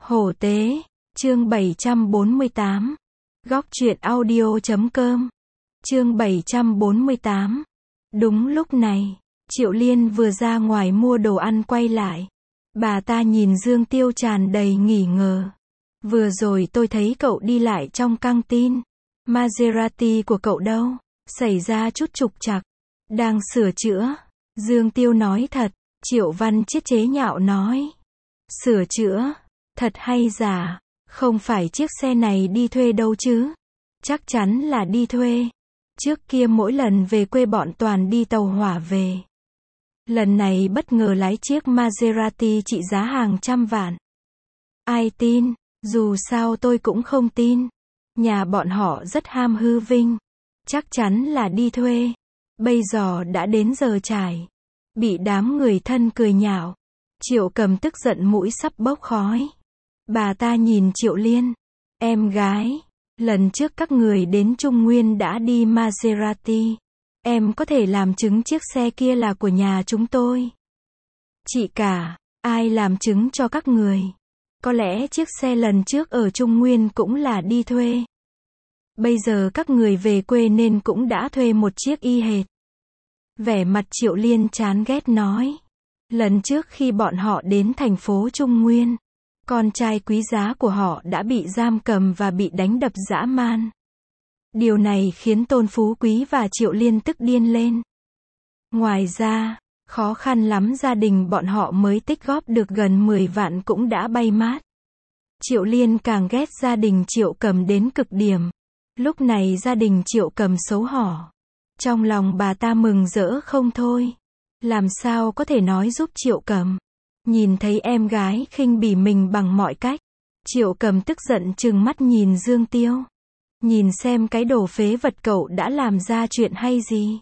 Hổ tế, chương 748. Góc truyện audio.com. Chương 748. Đúng lúc này, Triệu Liên vừa ra ngoài mua đồ ăn quay lại. Bà ta nhìn Dương Tiêu tràn đầy nghi ngờ. Vừa rồi tôi thấy cậu đi lại trong căng tin. Maserati của cậu đâu? Xảy ra chút trục trặc. Đang sửa chữa. Dương Tiêu nói thật. Triệu Văn Chiết chế nhạo nói. Sửa chữa? Thật hay giả? Không phải chiếc xe này đi thuê đâu chứ? Chắc chắn là đi thuê. Trước kia mỗi lần về quê bọn toàn đi tàu hỏa về. Lần này bất ngờ lái chiếc Maserati trị giá hàng trăm vạn. Ai tin? Dù sao tôi cũng không tin. Nhà bọn họ rất ham hư vinh. Chắc chắn là đi thuê. Bây giờ đã đến giờ trải. Bị đám người thân cười nhạo. Triệu Cầm tức giận mũi sắp bốc khói. Bà ta nhìn Triệu Liên. Em gái, lần trước các người đến Trung Nguyên đã đi Maserati. Em có thể làm chứng chiếc xe kia là của nhà chúng tôi. Chị cả, ai làm chứng cho các người? Có lẽ chiếc xe lần trước ở Trung Nguyên cũng là đi thuê. Bây giờ các người về quê nên cũng đã thuê một chiếc y hệt. Vẻ mặt Triệu Liên chán ghét nói. Lần trước khi bọn họ đến thành phố Trung Nguyên, con trai quý giá của họ đã bị giam cầm và bị đánh đập dã man. Điều này khiến Tôn Phú Quý và Triệu Liên tức điên lên. Ngoài ra, khó khăn lắm gia đình bọn họ mới tích góp được gần 10 vạn cũng đã bay mát. Triệu Liên càng ghét gia đình Triệu Cầm đến cực điểm. Lúc này gia đình Triệu Cầm xấu hổ. Trong lòng bà ta mừng rỡ không thôi. Làm sao có thể nói giúp Triệu Cầm. Nhìn thấy em gái khinh bỉ mình bằng mọi cách. Triệu Cầm tức giận trừng mắt nhìn Dương Tiêu. Nhìn xem cái đồ phế vật cậu đã làm ra chuyện hay gì.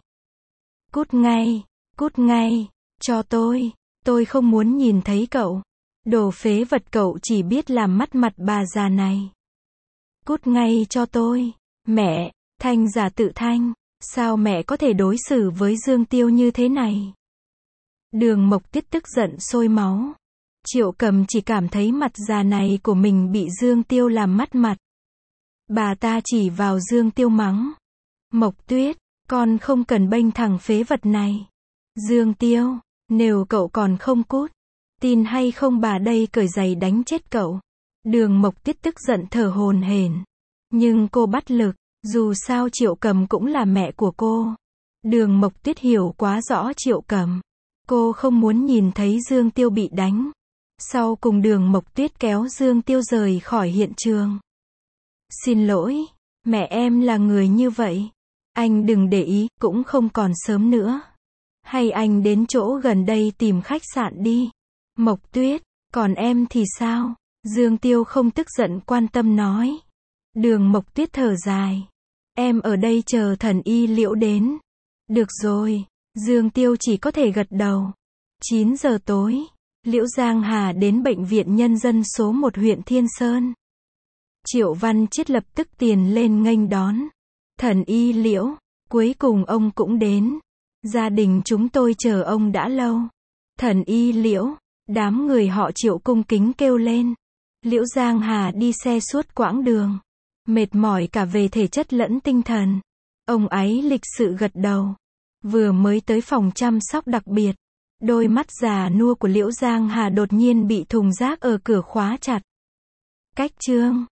Cút ngay, cho tôi không muốn nhìn thấy cậu. Đồ phế vật cậu chỉ biết làm mất mặt bà già này. Cút ngay cho tôi. Mẹ, Thanh giả tự thanh, sao mẹ có thể đối xử với Dương Tiêu như thế này? Đường Mộc Tiết tức giận sôi máu. Triệu Cầm chỉ cảm thấy mặt già này của mình bị Dương Tiêu làm mất mặt. Bà ta chỉ vào Dương Tiêu mắng. Mộc Tuyết, con không cần bênh thằng phế vật này. Dương Tiêu, nếu cậu còn không cút, tin hay không bà đây cởi giày đánh chết cậu. Đường Mộc Tiết tức giận thở hổn hển. Nhưng cô bắt lực, dù sao Triệu Cầm cũng là mẹ của cô. Đường Mộc Tuyết hiểu quá rõ Triệu Cầm. Cô không muốn nhìn thấy Dương Tiêu bị đánh. Sau cùng Đường Mộc Tuyết kéo Dương Tiêu rời khỏi hiện trường. Xin lỗi, mẹ em là người như vậy. Anh đừng để ý, cũng không còn sớm nữa. Hay anh đến chỗ gần đây tìm khách sạn đi. Mộc Tuyết, còn em thì sao? Dương Tiêu không tức giận quan tâm nói. Đường Mộc Tuyết thở dài. Em ở đây chờ thần y Liễu đến. Được rồi. Dương Tiêu chỉ có thể gật đầu. 9 giờ tối, Liễu Giang Hà đến bệnh viện nhân dân số 1 huyện Thiên Sơn. Triệu Văn Chiết lập tức tiền lên nghênh đón. Thần y Liễu, cuối cùng ông cũng đến. Gia đình chúng tôi chờ ông đã lâu. Thần y Liễu, đám người họ Triệu cung kính kêu lên. Liễu Giang Hà đi xe suốt quãng đường. Mệt mỏi cả về thể chất lẫn tinh thần. Ông ấy lịch sự gật đầu. Vừa mới tới phòng chăm sóc đặc biệt. Đôi mắt già nua của Liễu Giang Hà đột nhiên bị thùng rác ở cửa khóa chặt. Cách chương